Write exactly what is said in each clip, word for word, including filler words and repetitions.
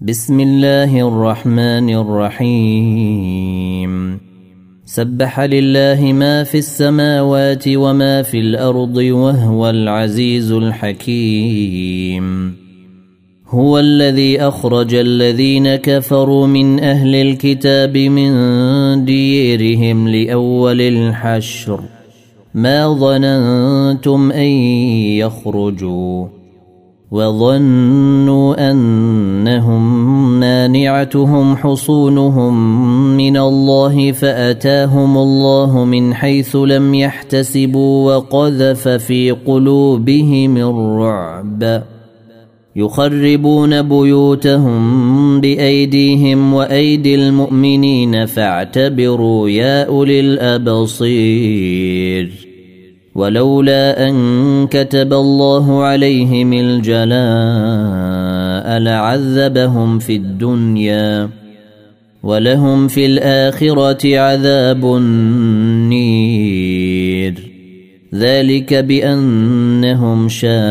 بسم الله الرحمن الرحيم سبح لله ما في السماوات وما في الأرض وهو العزيز الحكيم هو الذي أخرج الذين كفروا من أهل الكتاب من ديرهم لأول الحشر ما ظننتم أن يخرجوا وظنوا أنهم مانعتهم حصونهم من الله فأتاهم الله من حيث لم يحتسبوا وقذف في قلوبهم الرعب يخربون بيوتهم بأيديهم وأيدي المؤمنين فاعتبروا يا أولي الأبصير ولولا أن كتب الله عليهم الجلاء لعذبهم في الدنيا ولهم في الآخرة عذاب النير ذلك بأنهم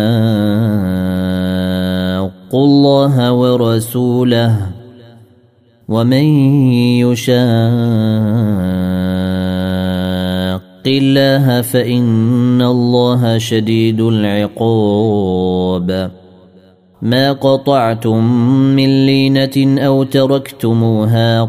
شاقوا الله ورسوله ومن يشاق الله فإن الله شديد العقاب ما قطعتم من لينة أو تركتموها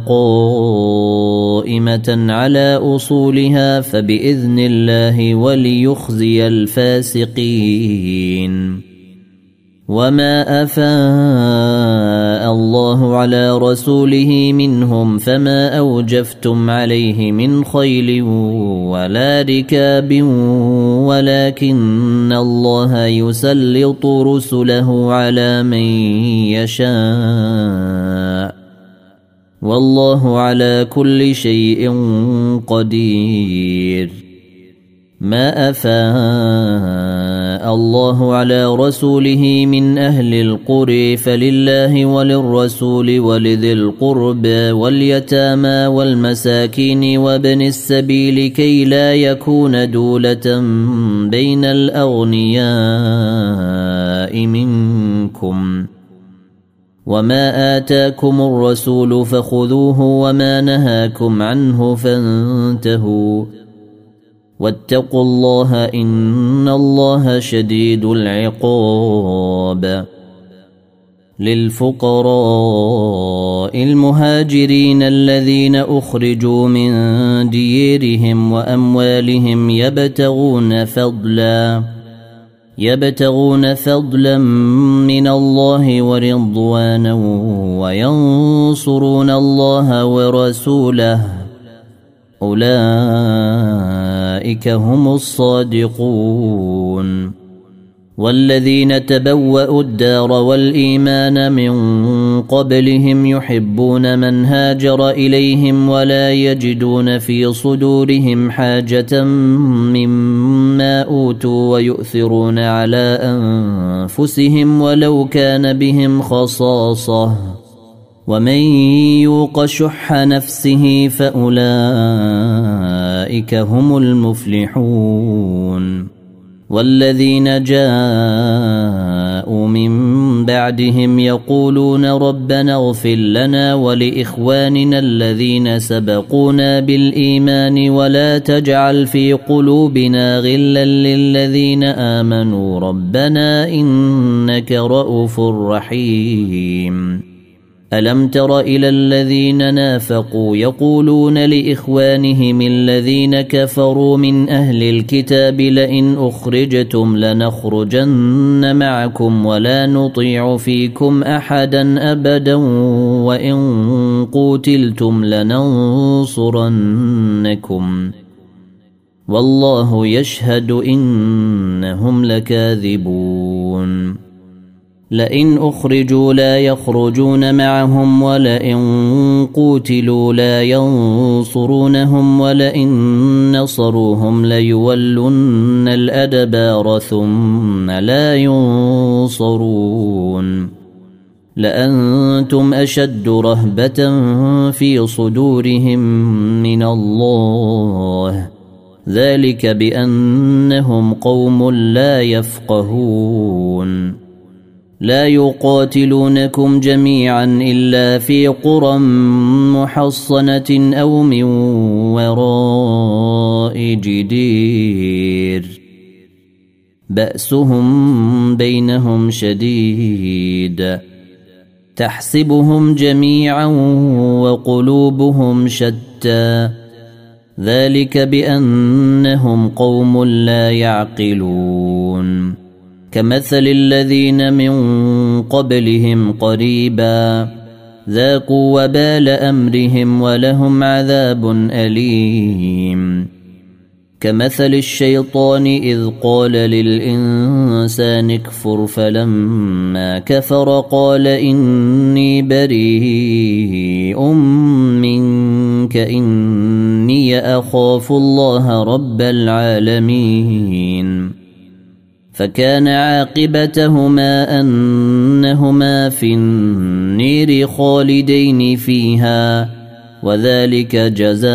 قائمة على أصولها فبإذن الله وليخزي الفاسقين وما أفاء الله على رسوله منهم فما أوجفتم عليه من خيل ولا ركاب ولكن الله يسلط رسله على من يشاء والله على كل شيء قدير ما أفاء الله على رسوله من أهل القرى فلله وللرسول ولذي القربى واليتامى والمساكين وابن السبيل كي لا يكون دولة بين الأغنياء منكم وما آتاكم الرسول فخذوه وما نهاكم عنه فانتهوا واتقوا الله إن الله شديد العقاب للفقراء المهاجرين الذين أخرجوا من ديرهم وأموالهم يبتغون فضلا يبتغون فضلا من الله ورضوانا وينصرون الله ورسوله أولئك هم الصادقون والذين تبوأوا الدار والإيمان من قبلهم يحبون من هاجر إليهم ولا يجدون في صدورهم حاجة مما أوتوا ويؤثرون على أنفسهم ولو كان بهم خصاصة ومن يوق شح نفسه فأولئك هم المفلحون والذين جاءوا من بعدهم يقولون ربنا اغفر لنا ولإخواننا الذين سبقونا بالإيمان ولا تجعل في قلوبنا غلا للذين آمنوا ربنا إنك رؤوف رحيم ألم تر إلى الذين نافقوا يقولون لإخوانهم الذين كفروا من أهل الكتاب لئن أخرجتم لنخرجن معكم ولا نطيع فيكم أحدا أبدا وإن قوتلتم لننصرنكم والله يشهد إنهم لكاذبون لئن أخرجوا لا يخرجون معهم ولئن قوتلوا لا ينصرونهم ولئن نصروهم ليولن الأدبار ثم لا ينصرون لأنتم أشد رهبة في صدورهم من الله ذلك بأنهم قوم لا يفقهون لا يقاتلونكم جميعا إلا في قرى محصنة أو من وراء جدير بأسهم بينهم شديد تحسبهم جميعا وقلوبهم شتى ذلك بأنهم قوم لا يعقلون كمثل الذين من قبلهم قريبا ذاقوا وبال أمرهم ولهم عذاب أليم كمثل الشيطان إذ قال للإنسان اكفر فلما كفر قال إني بريء منك إني أخاف الله رب العالمين فكان عاقبتهما أنهما في النير خالدين فيها وذلك جزاء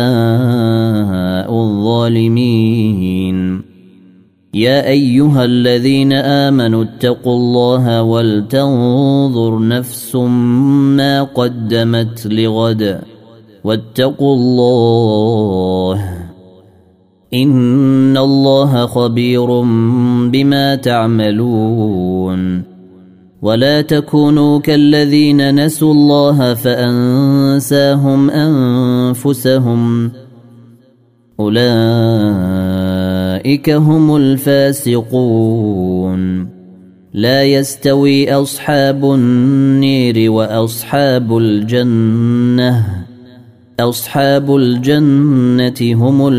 الظالمين يا أيها الذين آمنوا اتقوا الله ولتنظر نفس ما قدمت لغد واتقوا الله إن الله خبير بما تعملون ولا تكونوا كالذين نسوا الله فأنساهم أنفسهم أولئك هم الفاسقون لا يستوي أصحاب النير وأصحاب الجنة أصحاب الجنة هم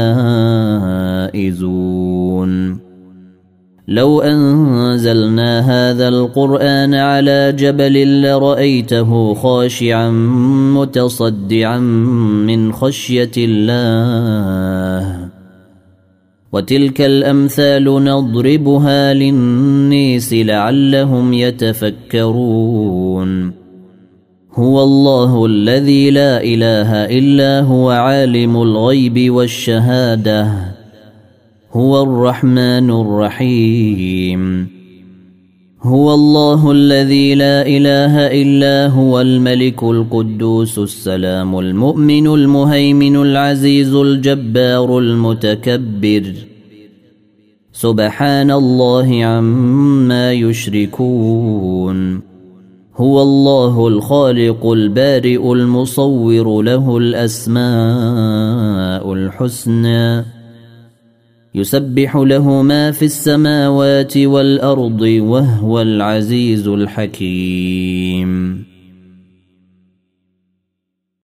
الفائزون لو أنزلنا هذا القرآن على جبل لرأيته خاشعا متصدعا من خشية الله وتلك الأمثال نضربها للناس لعلهم يتفكرون هو الله الذي لا إله إلا هو عالم الغيب والشهادة هو الرحمن الرحيم هو الله الذي لا إله إلا هو الملك القدوس السلام المؤمن المهيمن العزيز الجبار المتكبر سبحان الله عما يشركون هو الله الخالق البارئ المصور له الأسماء الحسنى يسبح له ما في السماوات والأرض وهو العزيز الحكيم